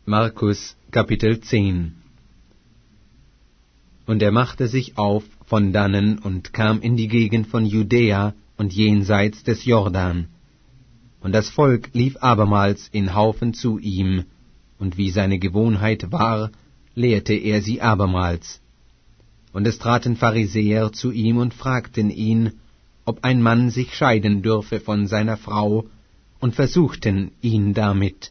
Markus Kapitel 10. Und er machte sich auf von dannen und kam in die Gegend von Judäa und jenseits des Jordan. Und das Volk lief abermals in Haufen zu ihm, und wie seine Gewohnheit war, lehrte er sie abermals. Und es traten Pharisäer zu ihm und fragten ihn, ob ein Mann sich scheiden dürfe von seiner Frau, und versuchten ihn damit.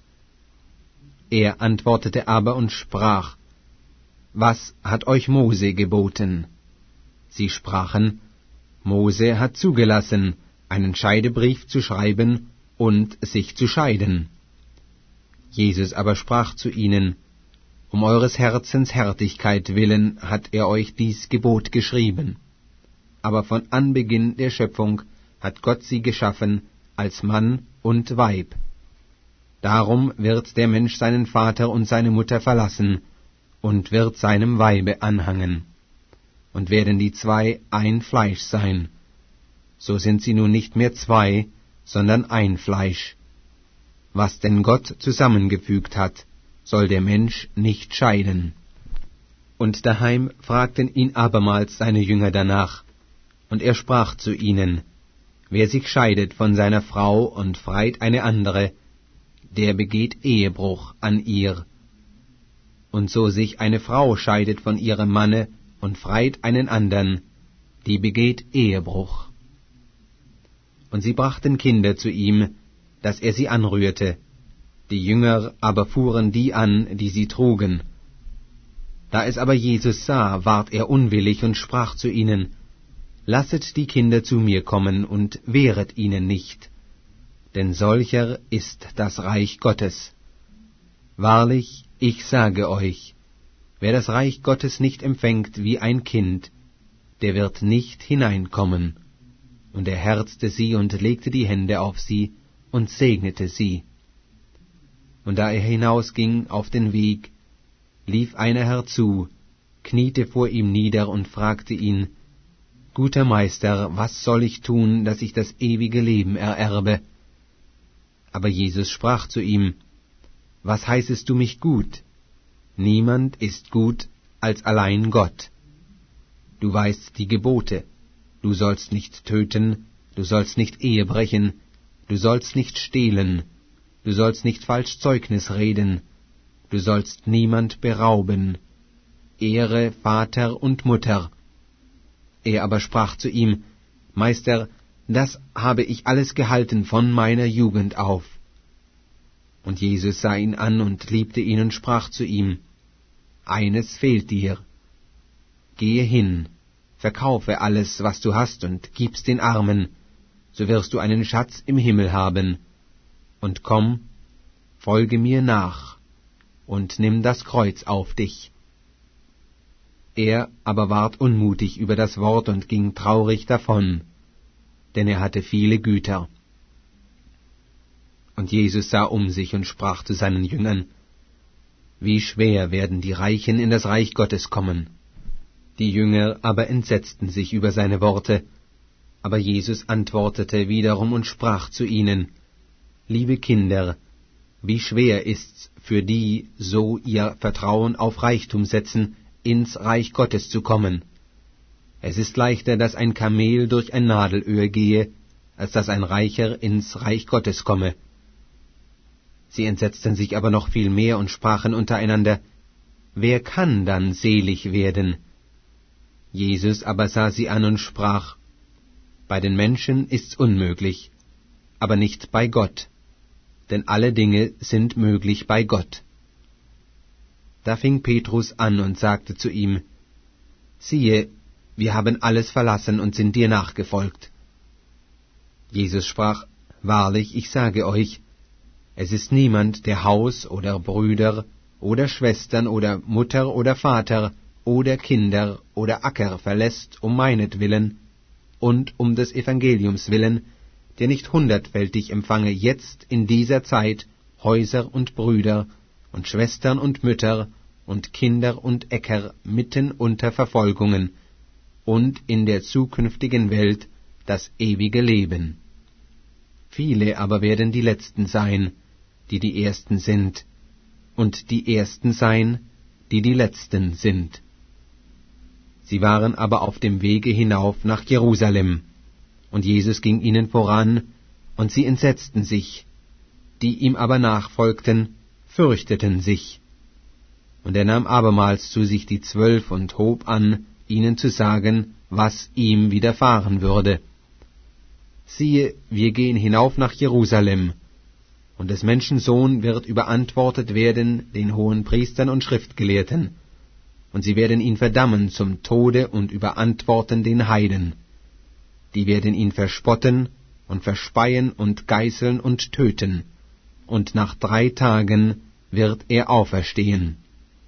Er antwortete aber und sprach, Was hat euch Mose geboten? Sie sprachen, Mose hat zugelassen, einen Scheidebrief zu schreiben und sich zu scheiden. Jesus aber sprach zu ihnen, Um eures Herzens Härtigkeit willen hat er euch dies Gebot geschrieben. Aber von Anbeginn der Schöpfung hat Gott sie geschaffen als Mann und Weib. Darum wird der Mensch seinen Vater und seine Mutter verlassen und wird seinem Weibe anhangen. Und werden die zwei ein Fleisch sein. So sind sie nun nicht mehr zwei, sondern ein Fleisch. Was denn Gott zusammengefügt hat, soll der Mensch nicht scheiden. Und daheim fragten ihn abermals seine Jünger danach, und er sprach zu ihnen, Wer sich scheidet von seiner Frau und freit eine andere, der begeht Ehebruch an ihr. Und so sich eine Frau scheidet von ihrem Manne und freit einen andern, die begeht Ehebruch. Und sie brachten Kinder zu ihm, dass er sie anrührte. Die Jünger aber fuhren die an, die sie trugen. Da es aber Jesus sah, ward er unwillig und sprach zu ihnen, Lasset die Kinder zu mir kommen und wehret ihnen nicht, denn solcher ist das Reich Gottes. Wahrlich, ich sage euch, wer das Reich Gottes nicht empfängt wie ein Kind, der wird nicht hineinkommen. Und er herzte sie und legte die Hände auf sie und segnete sie. Und da er hinausging auf den Weg, lief einer herzu, kniete vor ihm nieder und fragte ihn, Guter Meister, was soll ich tun, dass ich das ewige Leben ererbe? Aber Jesus sprach zu ihm, Was heißest du mich gut? Niemand ist gut als allein Gott. Du weißt die Gebote. Du sollst nicht töten, du sollst nicht Ehe brechen, du sollst nicht stehlen, du sollst nicht falsch Zeugnis reden, du sollst niemand berauben. Ehre Vater und Mutter. Er aber sprach zu ihm, Meister, das habe ich alles gehalten von meiner Jugend auf. Und Jesus sah ihn an und liebte ihn und sprach zu ihm, Eines fehlt dir. Gehe hin, verkaufe alles, was du hast, und gib's den Armen, so wirst du einen Schatz im Himmel haben. Und komm, folge mir nach, und nimm das Kreuz auf dich. Er aber ward unmutig über das Wort und ging traurig davon, denn er hatte viele Güter. Und Jesus sah um sich und sprach zu seinen Jüngern, Wie schwer werden die Reichen in das Reich Gottes kommen. Die Jünger aber entsetzten sich über seine Worte, aber Jesus antwortete wiederum und sprach zu ihnen, Liebe Kinder, wie schwer ist's für die, so ihr Vertrauen auf Reichtum setzen, ins Reich Gottes zu kommen. Es ist leichter, dass ein Kamel durch ein Nadelöhr gehe, als dass ein Reicher ins Reich Gottes komme. Sie entsetzten sich aber noch viel mehr und sprachen untereinander, Wer kann dann selig werden? Jesus aber sah sie an und sprach, Bei den Menschen ist's unmöglich, aber nicht bei Gott, denn alle Dinge sind möglich bei Gott. Da fing Petrus an und sagte zu ihm, Siehe, wir haben alles verlassen und sind dir nachgefolgt. Jesus sprach, Wahrlich, ich sage euch, es ist niemand, der Haus oder Brüder oder Schwestern oder Mutter oder Vater oder Kinder oder Acker verlässt um meinetwillen und um des Evangeliums willen, der nicht hundertfältig empfange jetzt in dieser Zeit Häuser und Brüder und Schwestern und Mütter und Kinder und Äcker mitten unter Verfolgungen und in der zukünftigen Welt das ewige Leben. Viele aber werden die Letzten sein, die die Ersten sind, und die Ersten sein, die die Letzten sind. Sie waren aber auf dem Wege hinauf nach Jerusalem, und Jesus ging ihnen voran, und sie entsetzten sich, die ihm aber nachfolgten, fürchteten sich. Und er nahm abermals zu sich die 12 und hob an, ihnen zu sagen, was ihm widerfahren würde. Siehe, wir gehen hinauf nach Jerusalem, und des Menschen Sohn wird überantwortet werden den Hohenpriestern und Schriftgelehrten, und sie werden ihn verdammen zum Tode und überantworten den Heiden. Die werden ihn verspotten und verspeien und geißeln und töten, und nach 3 Tagen wird er auferstehen.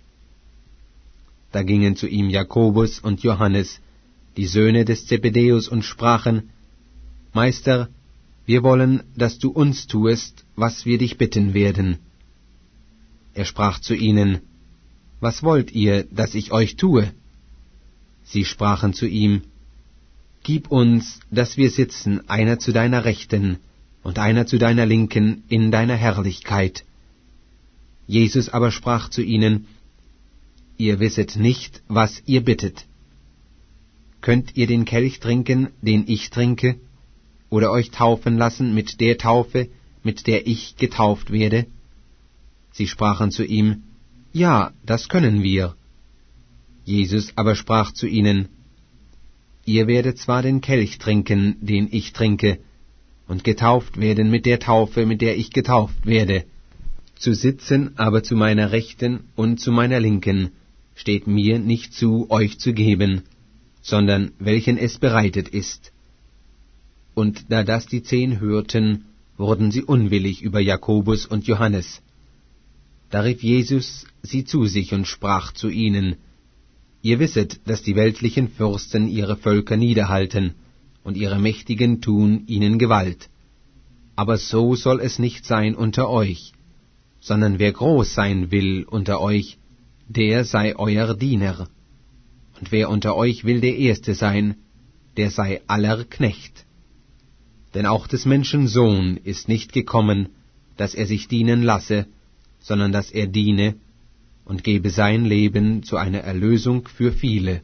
Da gingen zu ihm Jakobus und Johannes, die Söhne des Zebedäus, und sprachen, Meister, wir wollen, dass du uns tuest, was wir dich bitten werden. Er sprach zu ihnen, Was wollt ihr, dass ich euch tue? Sie sprachen zu ihm, Gib uns, dass wir sitzen, einer zu deiner Rechten und einer zu deiner Linken in deiner Herrlichkeit. Jesus aber sprach zu ihnen, Ihr wisset nicht, was ihr bittet. Könnt ihr den Kelch trinken, den ich trinke, oder euch taufen lassen mit der Taufe, mit der ich getauft werde? Sie sprachen zu ihm, Ja, das können wir. Jesus aber sprach zu ihnen, Ihr werdet zwar den Kelch trinken, den ich trinke, und getauft werden mit der Taufe, mit der ich getauft werde. Zu sitzen aber zu meiner Rechten und zu meiner Linken steht mir nicht zu, euch zu geben, sondern welchen es bereitet ist. Und da das die 10 hörten, wurden sie unwillig über Jakobus und Johannes. Da rief Jesus sie zu sich und sprach zu ihnen, Ihr wisset, dass die weltlichen Fürsten ihre Völker niederhalten, und ihre Mächtigen tun ihnen Gewalt. Aber so soll es nicht sein unter euch, sondern wer groß sein will unter euch, der sei euer Diener. Und wer unter euch will der Erste sein, der sei aller Knecht. Denn auch des Menschen Sohn ist nicht gekommen, dass er sich dienen lasse, sondern dass er diene und gebe sein Leben zu einer Erlösung für viele.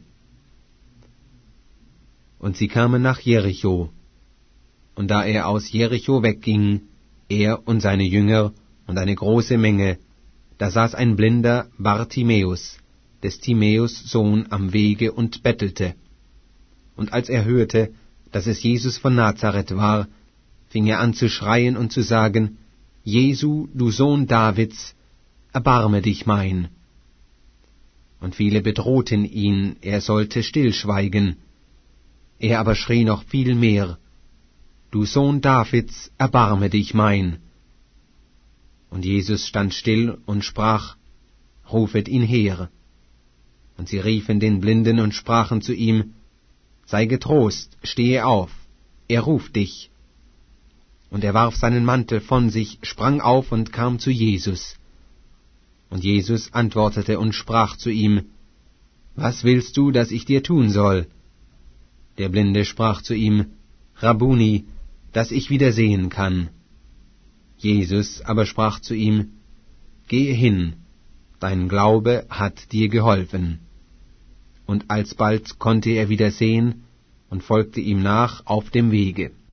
Und sie kamen nach Jericho. Und da er aus Jericho wegging, er und seine Jünger und eine große Menge, da saß ein Blinder Bartimäus, des Timäus Sohn, am Wege und bettelte. Und als er hörte, dass es Jesus von Nazareth war, fing er an zu schreien und zu sagen, Jesu, du Sohn Davids, erbarme dich mein. Und viele bedrohten ihn, er sollte stillschweigen. Er aber schrie noch viel mehr, Du Sohn Davids, erbarme dich mein. Und Jesus stand still und sprach, Rufet ihn her. Und sie riefen den Blinden und sprachen zu ihm, Sei getrost, stehe auf, er ruft dich. Und er warf seinen Mantel von sich, sprang auf und kam zu Jesus. Und Jesus antwortete und sprach zu ihm, Was willst du, dass ich dir tun soll? Der Blinde sprach zu ihm, Rabbuni, dass ich wieder sehen kann. Jesus aber sprach zu ihm, Gehe hin, dein Glaube hat dir geholfen. Und alsbald konnte er wieder sehen und folgte ihm nach auf dem Wege.